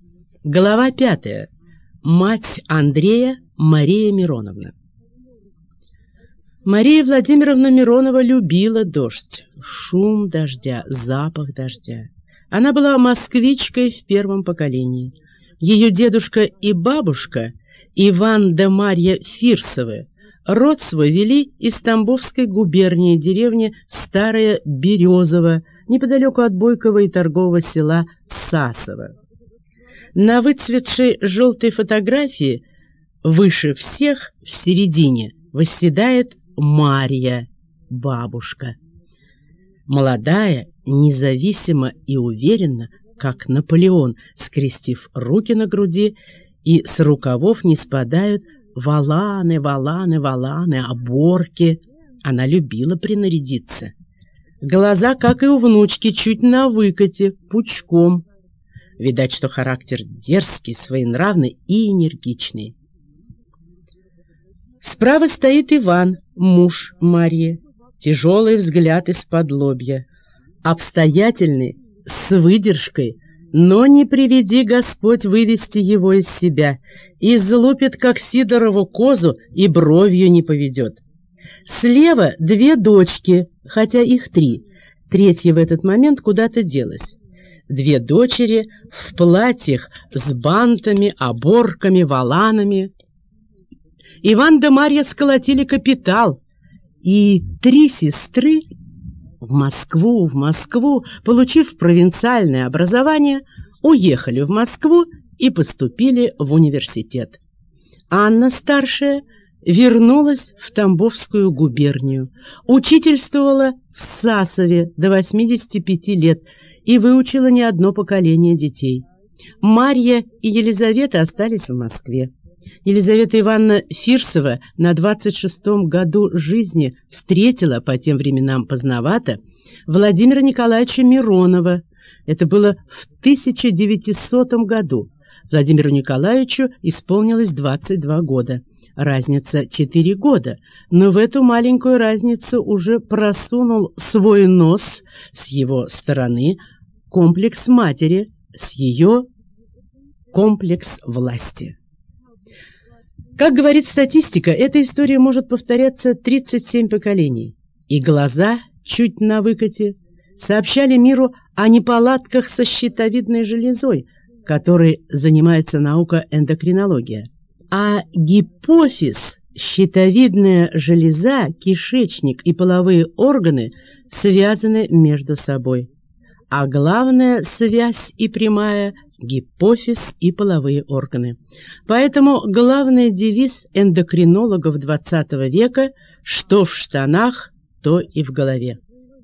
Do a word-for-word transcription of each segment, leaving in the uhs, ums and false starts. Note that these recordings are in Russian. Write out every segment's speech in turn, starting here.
Глава пятая. Мать Андрея Мария Мироновна. Мария Владимировна Миронова любила дождь, шум дождя, запах дождя. Она была москвичкой в первом поколении. Ее дедушка и бабушка, Иван да Марья Фирсовы, род свой вели из Тамбовской губернии, деревни Старая Березово, неподалеку от Бойкова и торгового села Сасово. На выцветшей желтой фотографии выше всех, в середине, восседает Марья, бабушка. Молодая, независимо и уверенно, как Наполеон, скрестив руки на груди, и с рукавов не спадают воланы, воланы, воланы, оборки. Она любила принарядиться. Глаза, как и у внучки, чуть на выкате, пучком. Видать, что характер дерзкий, своенравный и энергичный. Справа стоит Иван, муж Марьи, тяжелый взгляд из-под лобья, обстоятельный, с выдержкой, но не приведи Господь вывести его из себя, и залупит, как Сидорову козу, и бровью не поведет. Слева две дочки, хотя их три, третья в этот момент куда-то делась. Две дочери в платьях с бантами, оборками, воланами. Иван да Марья сколотили капитал, и три сестры в Москву, в Москву, получив провинциальное образование, уехали в Москву и поступили в университет. Анна, старшая, вернулась в Тамбовскую губернию, учительствовала в Сасове до восьмидесяти пяти лет, и выучила не одно поколение детей. Марья и Елизавета остались в Москве. Елизавета Ивановна Фирсова на двадцать шестом году жизни встретила, по тем временам поздновато, Владимира Николаевича Миронова. Это было в тысяча девятисотом году. Владимиру Николаевичу исполнилось двадцать два года. Разница четыре года, но в эту маленькую разницу уже просунул свой нос с его стороны комплекс матери, с ее комплекс власти. Как говорит статистика, эта история может повторяться тридцать семь поколений, и глаза, чуть на выкате, сообщали миру о неполадках со щитовидной железой, которой занимается наука эндокринология. А гипофиз, щитовидная железа, кишечник и половые органы связаны между собой. А главная связь и прямая – гипофиз и половые органы. Поэтому главный девиз эндокринологов двадцатого века – что в штанах, то и в голове.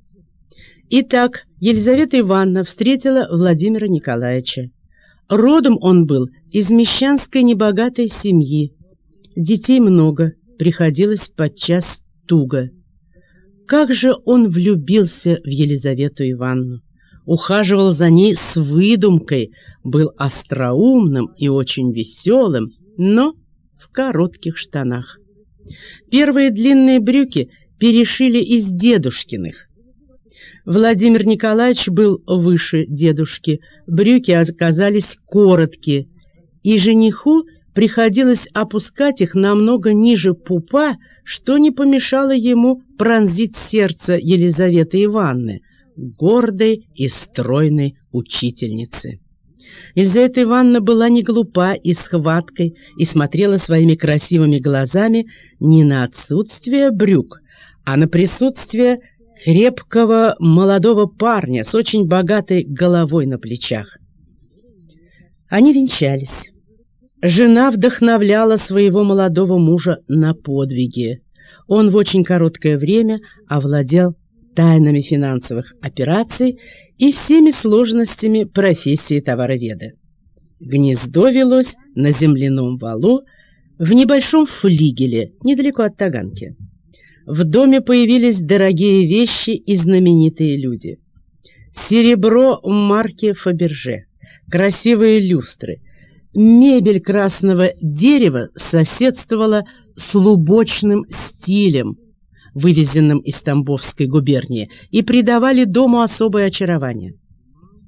Итак, Елизавета Ивановна встретила Владимира Николаевича. Родом он был из мещанской небогатой семьи. Детей много, приходилось подчас туго. Как же он влюбился в Елизавету Ивановну! Ухаживал за ней с выдумкой, был остроумным и очень веселым, но в коротких штанах. Первые длинные брюки перешили из дедушкиных. Владимир Николаевич был выше дедушки, брюки оказались короткие, и жениху приходилось опускать их намного ниже пупа, что не помешало ему пронзить сердце Елизаветы Ивановны, гордой и стройной учительницы. Елизавета Ивановна была не глупа и схваткой, и смотрела своими красивыми глазами не на отсутствие брюк, а на присутствие крепкого молодого парня с очень богатой головой на плечах. Они венчались. Жена вдохновляла своего молодого мужа на подвиги. Он в очень короткое время овладел тайнами финансовых операций и всеми сложностями профессии товароведа. Гнездо велось на земляном валу в небольшом флигеле, недалеко от Таганки. В доме появились дорогие вещи и знаменитые люди. Серебро марки Фаберже, красивые люстры, мебель красного дерева соседствовала с лубочным стилем, вывезенным из Тамбовской губернии, и придавали дому особое очарование.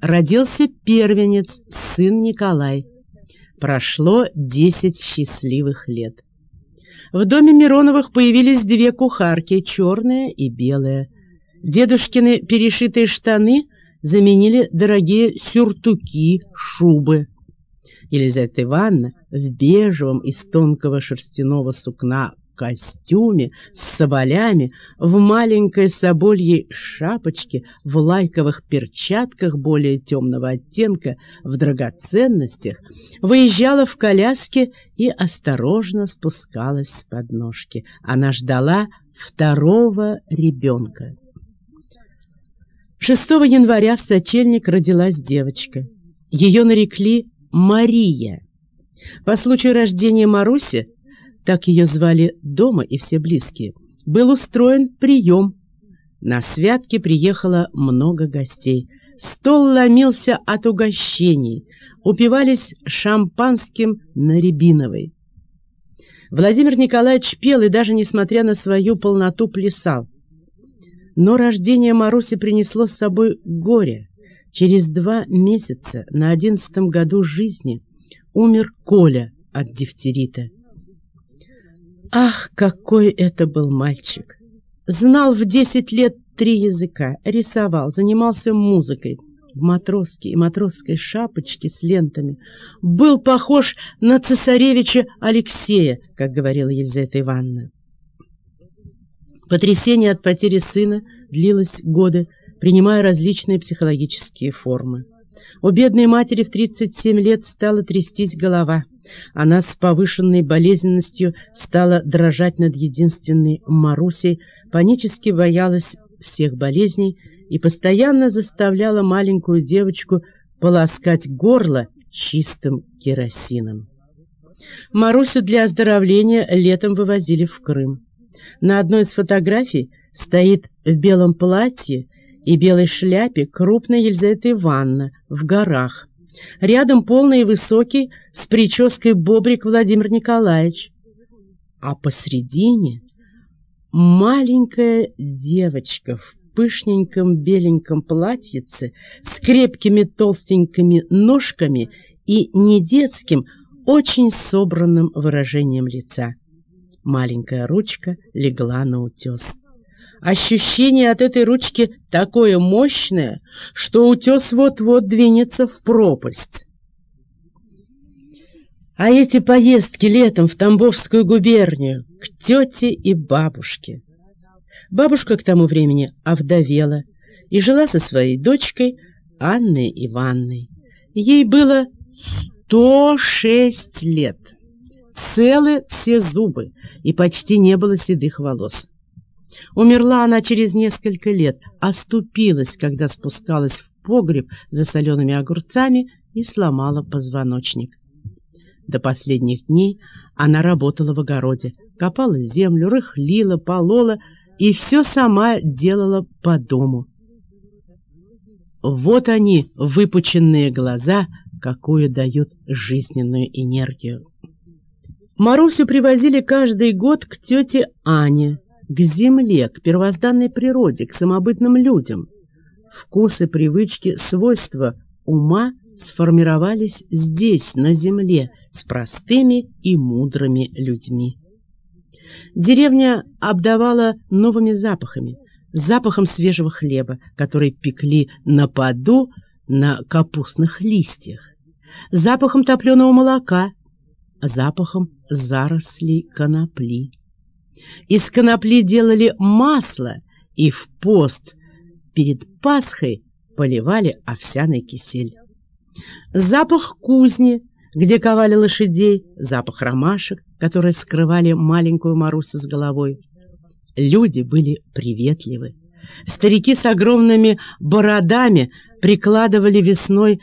родился первенец, сын Николай. Прошло десять счастливых лет. В доме Мироновых появились две кухарки, черная и белая. Дедушкины перешитые штаны заменили дорогие сюртуки, шубы. Елизавета Ивановна в бежевом из тонкого шерстяного сукна костюме с соболями, в маленькой собольей шапочке, в лайковых перчатках более темного оттенка, в драгоценностях, выезжала в коляске и осторожно спускалась с подножки. Она ждала второго ребенка. шестого января в сочельник родилась девочка. Ее нарекли Мария. По случаю рождения Маруси, так ее звали дома и все близкие, был устроен прием. На святки приехало много гостей. Стол ломился от угощений, упивались шампанским на Рябиновой. Владимир Николаевич пел и даже, несмотря на свою полноту, плясал. Но рождение Маруси принесло с собой горе. Через два месяца, на одиннадцатом году жизни, умер Коля от дифтерита. Ах, какой это был мальчик! Знал в десять лет три языка, рисовал, занимался музыкой. В матроске и матросской шапочке с лентами был похож на цесаревича Алексея, как говорила Елизавета Ивановна. Потрясение от потери сына длилось годы, принимая различные психологические формы. У бедной матери в тридцать семь лет стала трястись голова. Она с повышенной болезненностью стала дрожать над единственной Марусей, панически боялась всех болезней и постоянно заставляла маленькую девочку полоскать горло чистым керосином. Марусю для оздоровления летом вывозили в Крым. На одной из фотографий стоит в белом платье и белой шляпе крупная Елизавета Ивановна в горах. Рядом полный и высокий, с прической бобрик Владимир Николаевич. А посредине маленькая девочка в пышненьком беленьком платьице с крепкими толстенькими ножками и недетским, очень собранным выражением лица. Маленькая ручка легла на утес. Ощущение от этой ручки такое мощное, что утес вот-вот двинется в пропасть. А эти поездки летом в Тамбовскую губернию к тете и бабушке. Бабушка к тому времени овдовела и жила со своей дочкой Анной Ивановной. Ей было сто шесть лет, целы все зубы и почти не было седых волос. Умерла она через несколько лет, оступилась, когда спускалась в погреб за солеными огурцами и сломала позвоночник. До последних дней она работала в огороде, копала землю, рыхлила, полола и все сама делала по дому. Вот они, выпученные глаза, какую дают жизненную энергию. Марусю привозили каждый год к тете Ане, к земле, к первозданной природе, к самобытным людям. Вкусы, привычки, свойства ума сформировались здесь, на земле, с простыми и мудрыми людьми. Деревня обдавала новыми запахами, запахом свежего хлеба, который пекли на поду на капустных листьях, запахом топленого молока, запахом зарослей конопли. Из конопли делали масло и в пост перед Пасхой поливали овсяный кисель. Запах кузни, где ковали лошадей, запах ромашек, которые скрывали маленькую Марусю с головой. Люди были приветливы. Старики с огромными бородами прикладывали весной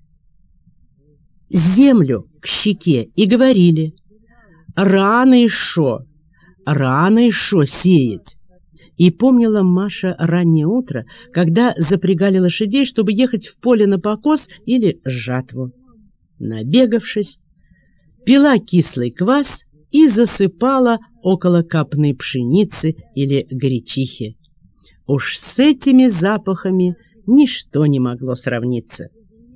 землю к щеке и говорили: «Рано еще, рано еще сеять». И помнила Маша раннее утро, когда запрягали лошадей, чтобы ехать в поле на покос или жатву. Набегавшись, пила кислый квас и засыпала около копны пшеницы или гречихи. Уж с этими запахами ничто не могло сравниться.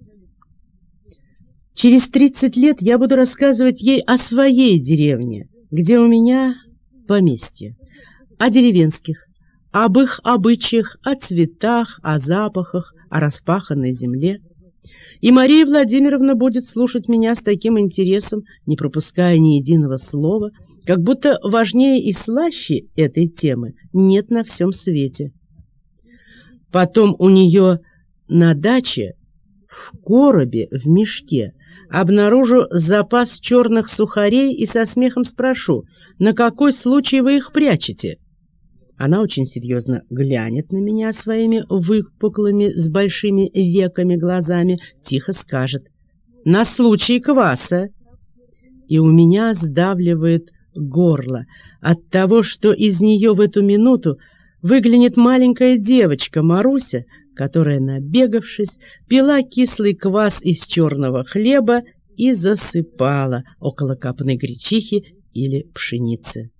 Через тридцать лет я буду рассказывать ей о своей деревне, где у меня поместье, о деревенских, об их обычаях, о цветах, о запахах, о распаханной земле. И Мария Владимировна будет слушать меня с таким интересом, не пропуская ни единого слова, как будто важнее и слаще этой темы нет на всем свете. Потом у нее на даче в коробе в мешке обнаружу запас черных сухарей и со смехом спрошу, на какой случай вы их прячете? Она очень серьезно глянет на меня своими выпуклыми с большими веками глазами, тихо скажет: «На случай кваса». И у меня сдавливает горло от того, что из нее в эту минуту выглянет маленькая девочка Маруся, которая, набегавшись, пила кислый квас из черного хлеба и засыпала около копны гречихи или пшеницы.